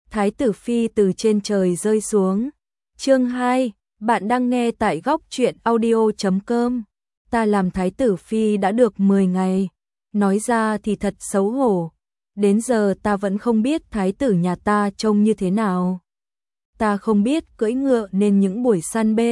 Thái tử phi từ trên trời rơi xuống. Chương 2, bạn đang nghe tại góc truyện audio.com. Ta làm thái tử phi đã được 10 ngày. Nói ra thì thật xấu hổ. Đến giờ ta vẫn không biết thái tử nhà ta trông như thế nào. Ta không biết cưỡi ngựa nên những buổi săn B,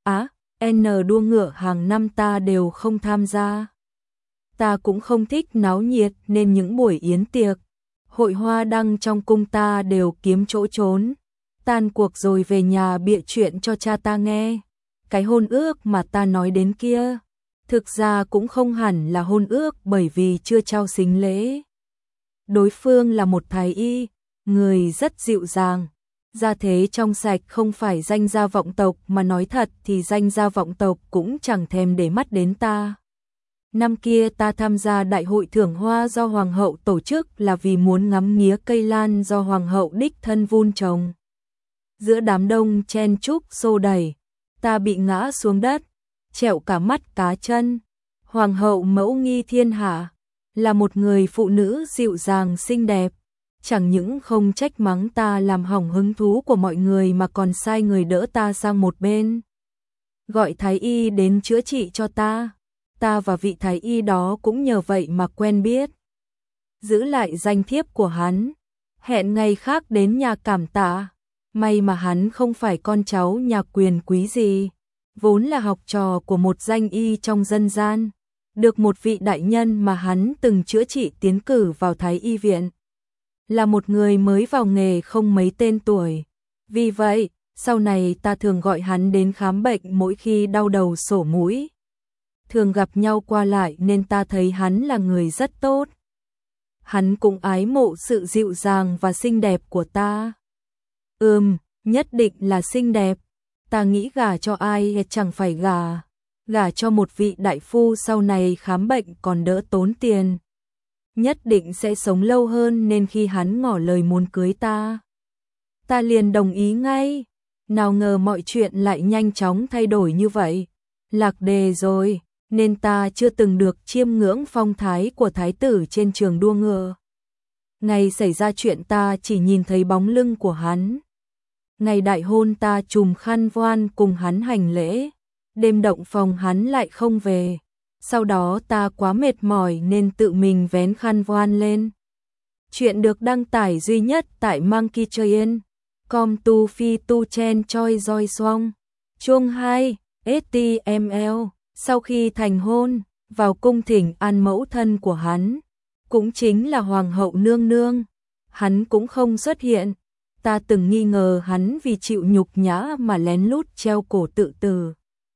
N đua ngựa hàng năm ta đều không tham gia. Ta cũng không thích náo nhiệt nên những buổi yến tiệc, hội hoa đăng trong cung ta đều kiếm chỗ trốn. Tan cuộc rồi về nhà bịa chuyện cho cha ta nghe. Cái hôn ước mà ta nói đến kia, thực ra cũng không hẳn là hôn ước bởi vì chưa trao sính lễ. Đối phương là một thái y, người rất dịu dàng. Gia thế trong sạch, không phải danh gia vọng tộc, mà nói thật thì danh gia vọng tộc cũng chẳng thèm để mắt đến ta. Năm kia ta tham gia đại hội thưởng hoa do hoàng hậu tổ chức là vì muốn ngắm nghía cây lan do hoàng hậu đích thân vun trồng. Giữa đám đông chen chúc xô đẩy, ta bị ngã xuống đất, trẹo cả mắt cá chân. Hoàng hậu mẫu nghi thiên hạ, là một người phụ nữ dịu dàng xinh đẹp, chẳng những không trách mắng ta làm hỏng hứng thú của mọi người mà còn sai người đỡ ta sang một bên, gọi thái y đến chữa trị cho ta. Ta và vị thái y đó cũng nhờ vậy mà quen biết. Giữ lại danh thiếp của hắn, hẹn ngày khác đến nhà cảm tạ. May mà hắn không phải con cháu nhà quyền quý gì, vốn là học trò của một danh y trong dân gian, được một vị đại nhân mà hắn từng chữa trị tiến cử vào thái y viện. Là một người mới vào nghề không mấy tên tuổi. Vì vậy, sau này ta thường gọi hắn đến khám bệnh mỗi khi đau đầu sổ mũi. Thường gặp nhau qua lại nên ta thấy hắn là người rất tốt. Hắn cũng ái mộ sự dịu dàng và xinh đẹp của ta. Nhất định là xinh đẹp. Ta nghĩ gả cho ai chẳng phải gả cho một vị đại phu sau này khám bệnh còn đỡ tốn tiền. Nhất định sẽ sống lâu hơn, nên khi hắn ngỏ lời muốn cưới ta liền đồng ý ngay. Nào ngờ mọi chuyện lại nhanh chóng thay đổi như vậy. Lạc đề rồi, nên ta chưa từng được chiêm ngưỡng phong thái của thái tử trên trường đua ngựa. Ngày xảy ra chuyện ta chỉ nhìn thấy bóng lưng của hắn. Ngày đại hôn ta trùm khăn voan cùng hắn hành lễ. Đêm động phòng hắn lại không về. Sau đó ta quá mệt mỏi nên tự mình vén khăn voan lên. Chuyện được đăng tải duy nhất tại Monkey Train. Com tu phi tu chen choi roi xoong. Chương 2, HTML. Sau khi thành hôn, vào cung thỉnh an mẫu thân của hắn, cũng chính là hoàng hậu nương nương. Hắn cũng không xuất hiện. Ta từng nghi ngờ hắn vì chịu nhục nhã mà lén lút treo cổ tự tử.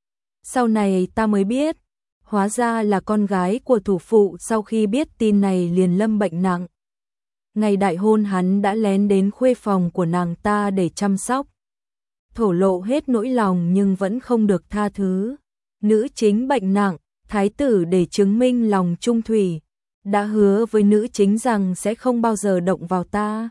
Sau này ta mới biết, hóa ra là con gái của thủ phụ. Sau khi biết tin này liền lâm bệnh nặng. Ngày đại hôn hắn đã lén đến khuê phòng của nàng ta để chăm sóc. Thổ lộ hết nỗi lòng nhưng vẫn không được tha thứ. Nữ chính bệnh nặng, thái tử để chứng minh lòng trung thủy, đã hứa với nữ chính rằng sẽ không bao giờ động vào ta.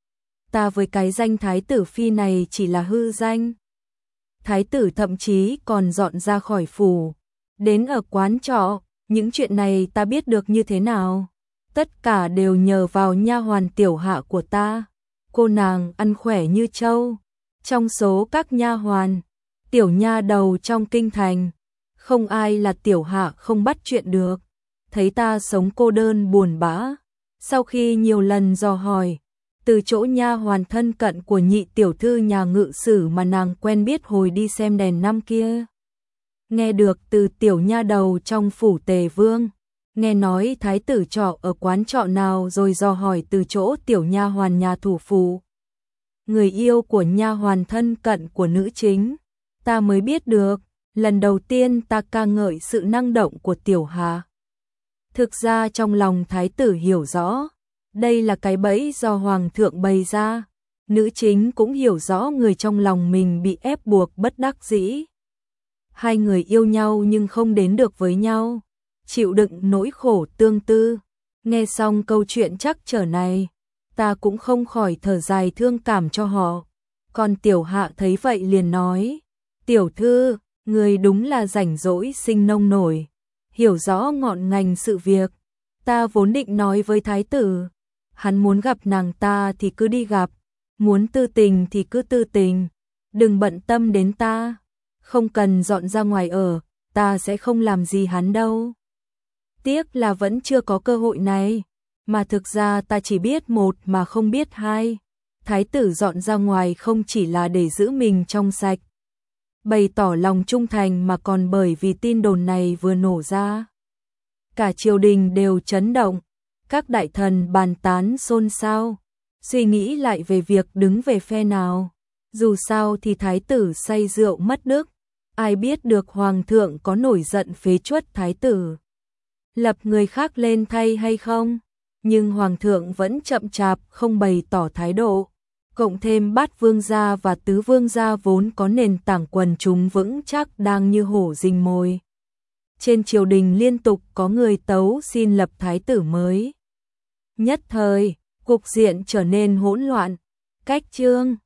Ta với cái danh thái tử phi này chỉ là hư danh. Thái tử thậm chí còn dọn ra khỏi phủ, đến ở quán trọ. Những chuyện này ta biết được như thế nào? Tất cả đều nhờ vào nha hoàn tiểu hạ của ta. Cô nàng ăn khỏe như trâu. Trong số các nha hoàn, tiểu nha đầu trong kinh thành, không ai là tiểu hạ không bắt chuyện được. Thấy ta sống cô đơn buồn bã, sau khi nhiều lần dò hỏi từ chỗ nha hoàn thân cận của nhị tiểu thư nhà ngự sử mà nàng quen biết hồi đi xem đèn năm kia, nghe được từ tiểu nha đầu trong phủ Tề Vương, nghe nói thái tử trọ ở quán trọ nào, rồi dò hỏi từ chỗ tiểu nha hoàn nhà thủ phủ, người yêu của nha hoàn thân cận của nữ chính, ta mới biết được. Lần đầu tiên ta ca ngợi sự năng động của tiểu hạ. Thực ra trong lòng thái tử hiểu rõ, đây là cái bẫy do hoàng thượng bày ra. Nữ chính cũng hiểu rõ người trong lòng mình bị ép buộc bất đắc dĩ. Hai người yêu nhau nhưng không đến được với nhau, chịu đựng nỗi khổ tương tư. Nghe xong câu chuyện trắc trở này, ta cũng không khỏi thở dài thương cảm cho họ. Còn tiểu hạ thấy vậy liền nói, tiểu thư, người đúng là rảnh rỗi sinh nông nổi, hiểu rõ ngọn ngành sự việc. Ta vốn định nói với thái tử, hắn muốn gặp nàng ta thì cứ đi gặp, muốn tư tình thì cứ tư tình, đừng bận tâm đến ta, không cần dọn ra ngoài ở, ta sẽ không làm gì hắn đâu. Tiếc là vẫn chưa có cơ hội này, mà thực ra ta chỉ biết một mà không biết hai. Thái tử dọn ra ngoài không chỉ là để giữ mình trong sạch, bày tỏ lòng trung thành mà còn bởi vì tin đồn này vừa nổ ra. Cả triều đình đều chấn động, các đại thần bàn tán xôn xao, suy nghĩ lại về việc đứng về phe nào. Dù sao thì thái tử say rượu mất đức, ai biết được hoàng thượng có nổi giận phế truất thái tử, lập người khác lên thay hay không, nhưng hoàng thượng vẫn chậm chạp không bày tỏ thái độ. Cộng thêm Bát Vương gia và Tứ Vương gia vốn có nền tảng quần chúng vững chắc đang như hổ rình mồi. Trên triều đình liên tục có người tấu xin lập thái tử mới. Nhất thời, cục diện trở nên hỗn loạn. Cách chương